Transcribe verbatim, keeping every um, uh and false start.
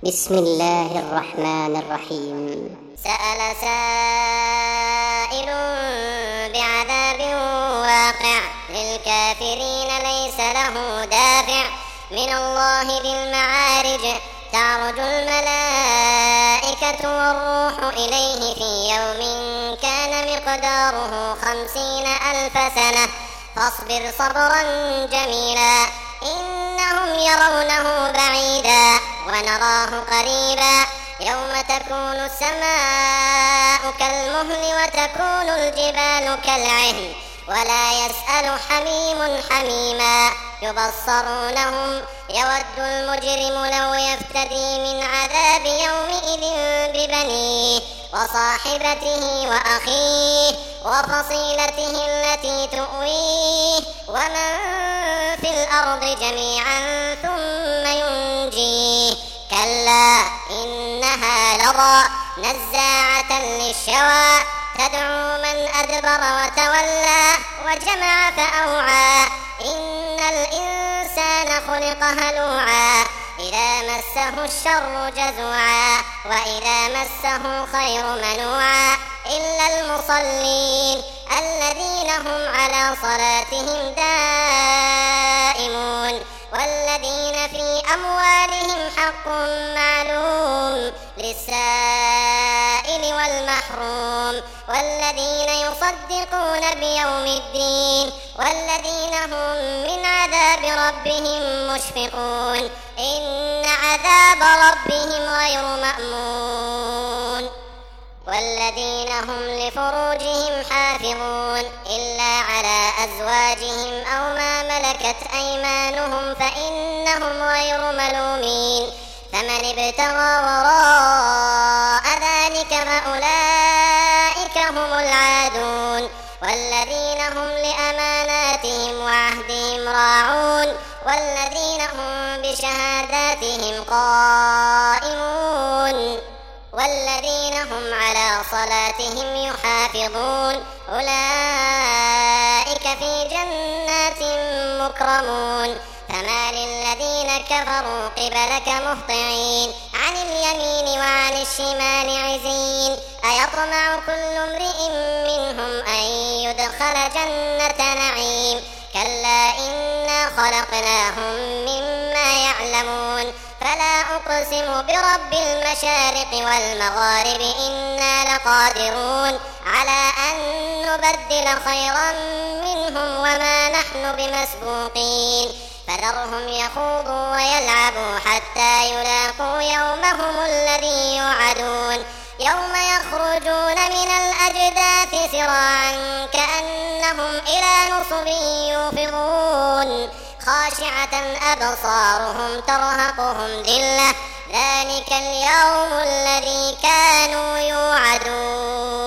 بسم الله الرحمن الرحيم. سأل سائل بعذاب واقع للكافرين ليس له دافع من الله ذي المعارج تعرج الملائكة والروح إليه في يوم كان مقداره خمسين ألف سنة فاصبر صبرا جميلا إنهم يرونه بعيدا ونراه قريبا يوم تكون السماء كالمهل وتكون الجبال كالعهن ولا يسأل حميم حميما يبصرونهم يود المجرم لو يفتدي من عذاب يومئذ ببنيه وصاحبته وأخيه وفصيلته التي تؤويه ومن في الأرض جميعا ثم ينجيه كلا إنها لظى نزاعة للشوى تدعو من أدبر وتولى وجمع فأوعى إن الإنسان خلق هلوعا إذا مسه الشر جزوعا وإذا مسه خير منوعا إلا المصلين الذين هم على صلاتهم دائمون والذين في أموالهم حق معلوم للسائل والمحروم والذين يصدقون بيوم الدين والذين هم من عذاب ربهم مشفقون إن عذاب ربهم غير مأمون والذين هم لفروجهم حافظون إلا على أزواجهم أو ما ملكت أيمانهم فإنهم غير ملومين فمن ابتغى وراء ذلك فأولئك هم العادون والذين هم لأماناتهم وعهدهم راعون والذين هم بشهاداتهم قائمون والذين هم على صلاتهم يحافظون أولئك في جنات مكرمون فما للذين كفروا قبلك مهطعين عن اليمين وعن الشمال عزين أيطمع كل امرئ منهم أن يدخل جنة نعيم كلا إنا خلقناهم مما يعلمون فلا أقسم برب المشارق والمغارب إنا لقادرون على أن نبدل خيرا منهم وما نحن بمسبوقين فذرهم يخوضوا ويلعبوا حتى يلاقوا يومهم الذي يوعدون يوم يخرجون من الأجداث سراعا كأنهم إلى نصب يوفضون خاشعة أبصارهم ترهقهم ذلة ذلك اليوم الذي كانوا يوعدون.